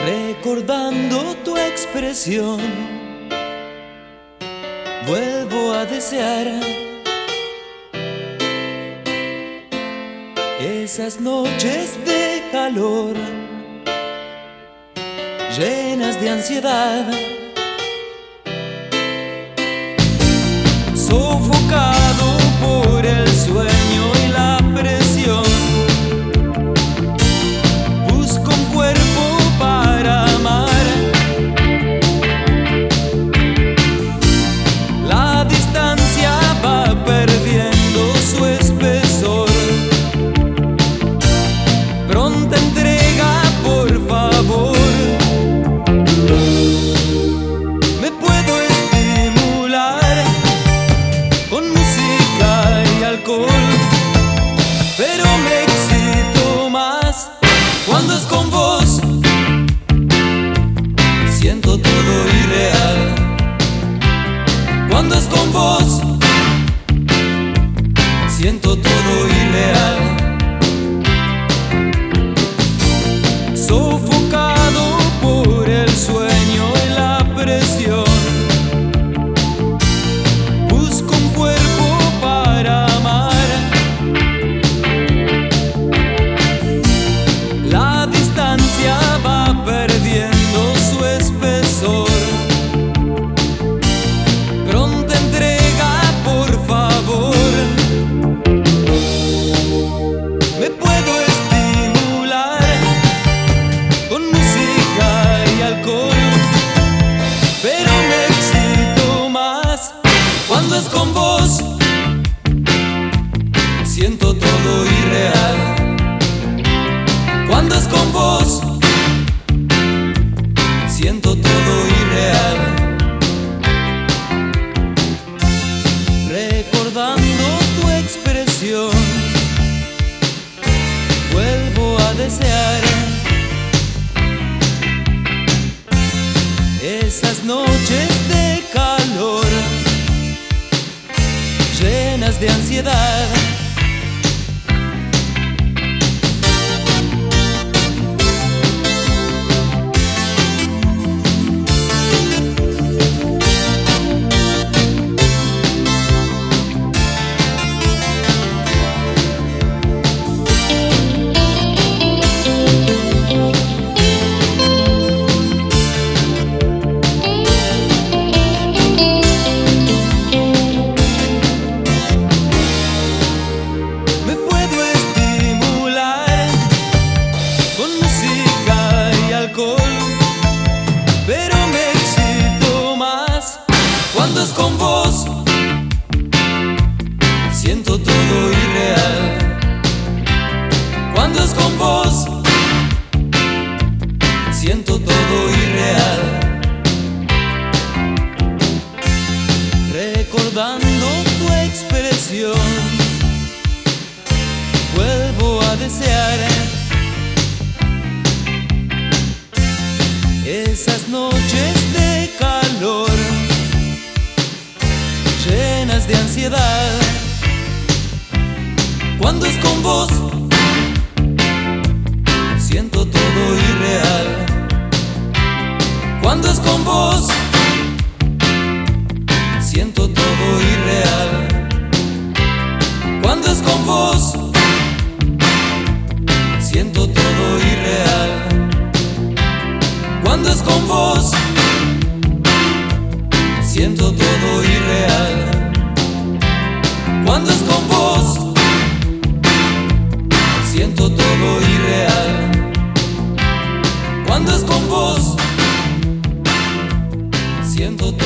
Recordando tu expresión, vuelvo a desear esas noches de calor llenas de ansiedad, sofocado por el sueño y la presión. Busco un cuerpo para amar. La distancia va perdiendo su espesor. Pronta entrega, por favor. Me puedo estimular con música y alcohol, pero me excito más cuando es con vos. Siento todo irreal cuando es con vos. Siento todo irreal. Sofocado por el sueño y la presión. Busco un cuerpo para amar. La distancia va perdiendo su espesor. Pronta entrega, por favor. Me puedo estimular con música y alcohol, pero me excito más cuando es con vos. Siento todo irreal cuando es con vos. Siento todo irreal. Recordando tu expresión, vuelvo a desear esas noches de calor llenas de ansiedad. Pero me excito más cuando es con vos. Siento todo irreal cuando es con vos. Siento todo irreal. Recordando tu expresión, vuelvo a desear esas noches de calor llenas de ansiedad. Cuando es con vos, siento todo irreal. Cuando es con vos, siento todo irreal. Cuando es con vos, siento todo irreal. Cuando es con vos, siento todo irreal. Cuando es con vos, siento todo irreal. Cuando es con vos, siento todo